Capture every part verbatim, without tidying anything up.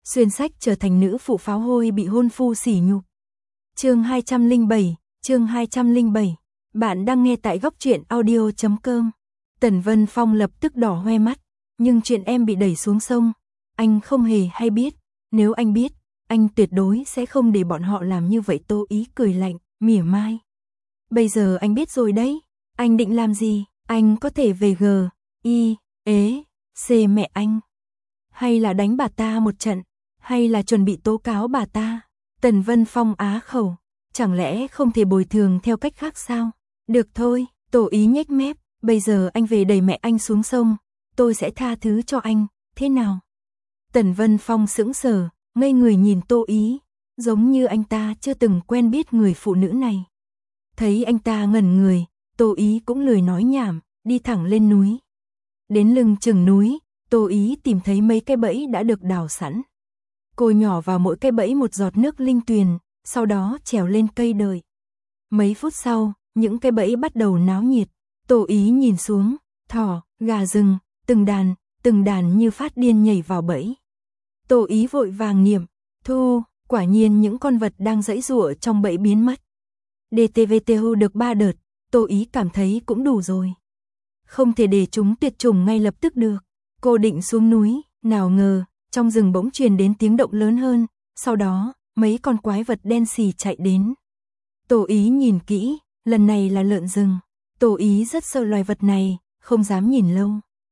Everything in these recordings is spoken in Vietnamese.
xuyên sách trở thành nữ phụ pháo hôi bị hôn phu sỉ nhục. Chương hai trăm lẻ bảy, chương hai trăm lẻ bảy. Bạn đang nghe tại góc truyện audio chấm com. Tần Vân Phong lập tức đỏ hoe mắt, nhưng chuyện em bị đẩy xuống sông, anh không hề hay biết, nếu anh biết, anh tuyệt đối sẽ không để bọn họ làm như vậy. Tô Ý cười lạnh, mỉa mai. Bây giờ anh biết rồi đấy, anh định làm gì? Anh có thể về G, I, ế, C mẹ anh. Hay là đánh bà ta một trận, hay là chuẩn bị tố cáo bà ta. Tần Vân Phong á khẩu, chẳng lẽ không thể bồi thường theo cách khác sao? Được thôi, Tô Ý nhếch mép, bây giờ anh về đẩy mẹ anh xuống sông, tôi sẽ tha thứ cho anh, thế nào? Tần Vân Phong sững sờ, ngây người nhìn Tô Ý, giống như anh ta chưa từng quen biết người phụ nữ này. Thấy anh ta ngẩn người, Tô Ý cũng lười nói nhảm, đi thẳng lên núi. Đến lưng chừng núi, Tô Ý tìm thấy mấy cái bẫy đã được đào sẵn. Cô nhỏ vào mỗi cái bẫy một giọt nước linh tuyền, sau đó trèo lên cây đợi. Mấy phút sau, những cái bẫy bắt đầu náo nhiệt. Tô Ý nhìn xuống, thỏ, gà rừng, từng đàn, từng đàn như phát điên nhảy vào bẫy. Tô Ý vội vàng niệm, thu, quả nhiên những con vật đang giãy giụa trong bẫy biến mất. đê tê vê tê u được ba đợt, Tô Ý cảm thấy cũng đủ rồi. Không thể để chúng tuyệt chủng ngay lập tức được. Cô định xuống núi, nào ngờ, trong rừng bỗng truyền đến tiếng động lớn hơn, sau đó, mấy con quái vật đen xì chạy đến. Tô Ý nhìn kỹ, lần này là lợn rừng. Tô Ý rất sợ loài vật này, không dám nhìn lâu.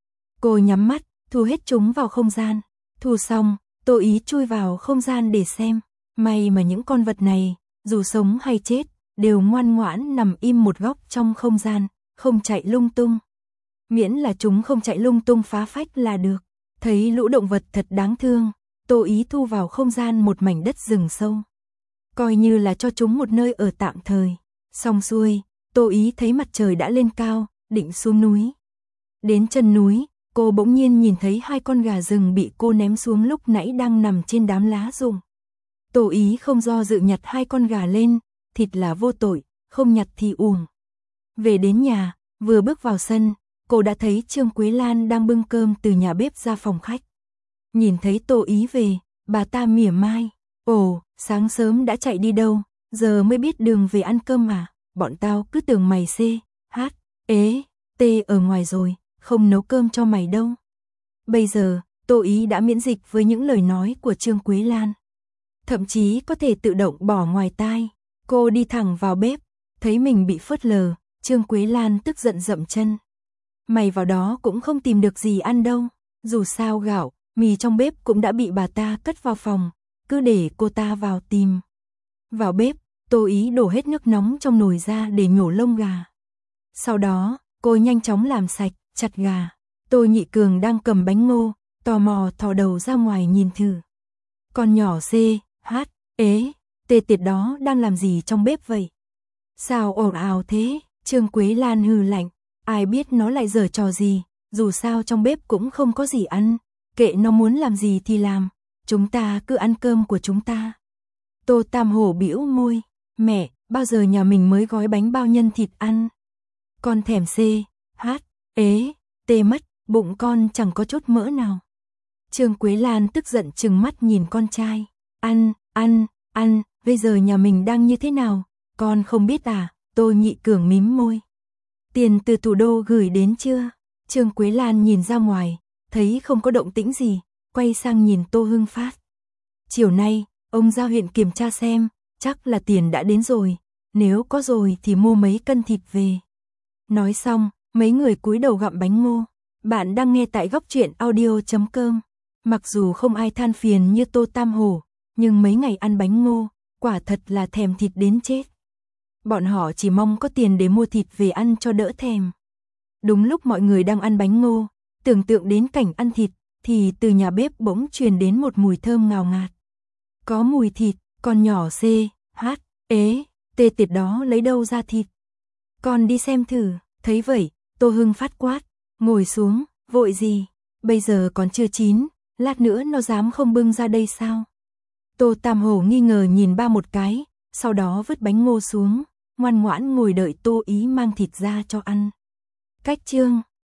Cô nhắm mắt, thu hết chúng vào không gian. Thu xong, Tô Ý chui vào không gian để xem. May mà những con vật này, dù sống hay chết, đều ngoan ngoãn nằm im một góc trong không gian, không chạy lung tung. Miễn là chúng không chạy lung tung phá phách là được. Thấy lũ động vật thật đáng thương, Tô Ý thu vào không gian một mảnh đất rừng sâu. Coi như là cho chúng một nơi ở tạm thời. Xong xuôi, Tô Ý thấy mặt trời đã lên cao, định xuống núi. Đến chân núi, cô bỗng nhiên nhìn thấy hai con gà rừng bị cô ném xuống lúc nãy đang nằm trên đám lá rụng. Tô Ý không do dự nhặt hai con gà lên, thịt là vô tội, không nhặt thì uổng. Về đến nhà, vừa bước vào sân, cô đã thấy Trương Quế Lan đang bưng cơm từ nhà bếp ra phòng khách. Nhìn thấy Tô Ý về, bà ta mỉa mai, ồ, sáng sớm đã chạy đi đâu, giờ mới biết đường về ăn cơm à, bọn tao cứ tưởng mày C, H, ế, T ở ngoài rồi, không nấu cơm cho mày đâu. Bây giờ, Tô Ý đã miễn dịch với những lời nói của Trương Quế Lan. Thậm chí có thể tự động bỏ ngoài tai. Cô đi thẳng vào bếp, thấy mình bị phớt lờ, Trương Quế Lan tức giận dậm chân. Mày vào đó cũng không tìm được gì ăn đâu, dù sao gạo, mì trong bếp cũng đã bị bà ta cất vào phòng, cứ để cô ta vào tìm. Vào bếp, Tô Ý đổ hết nước nóng trong nồi ra để nhổ lông gà. Sau đó, cô nhanh chóng làm sạch, chặt gà. Tô Nhị Cường đang cầm bánh ngô, tò mò thò đầu ra ngoài nhìn thử. Con nhỏ C, H, ế, T tiệt đó đang làm gì trong bếp vậy? Sao ồn ào thế? Trương Quế Lan hừ lạnh, ai biết nó lại giở trò gì, dù sao trong bếp cũng không có gì ăn, kệ nó muốn làm gì thì làm, chúng ta cứ ăn cơm của chúng ta. Tô Tam Hổ bĩu môi, mẹ, bao giờ nhà mình mới gói bánh bao nhân thịt ăn? Con thèm C, H, ế, T mất, bụng con chẳng có chút mỡ nào. Trương Quế Lan tức giận trừng mắt nhìn con trai, ăn, ăn, ăn, bây giờ nhà mình đang như thế nào, con không biết à? Tô Nhị Cường mím môi. Tiền từ thủ đô gửi đến chưa? Trương Quế Lan nhìn ra ngoài, thấy không có động tĩnh gì, quay sang nhìn Tô Hưng Phát. Chiều nay, ông ra huyện kiểm tra xem, chắc là tiền đã đến rồi, nếu có rồi thì mua mấy cân thịt về. Nói xong, mấy người cúi đầu gặm bánh ngô. Bạn đang nghe tại góc truyện audio chấm com. Mặc dù không ai than phiền như Tô Tam Hổ, nhưng mấy ngày ăn bánh ngô, quả thật là thèm thịt đến chết. Bọn họ chỉ mong có tiền để mua thịt về ăn cho đỡ thèm. Đúng lúc mọi người đang ăn bánh ngô, tưởng tượng đến cảnh ăn thịt, thì từ nhà bếp bỗng truyền đến một mùi thơm ngào ngạt. Có mùi thịt, con nhỏ C, H, ế, T tiệt đó lấy đâu ra thịt? Con đi xem thử, thấy vậy, Tô Hưng Phát quát, ngồi xuống, vội gì, bây giờ còn chưa chín, lát nữa nó dám không bưng ra đây sao? Tô Tam Hổ nghi ngờ nhìn ba một cái, sau đó vứt bánh ngô xuống, ngoan ngoãn ngồi đợi Tô Ý mang thịt ra cho ăn. Cách chương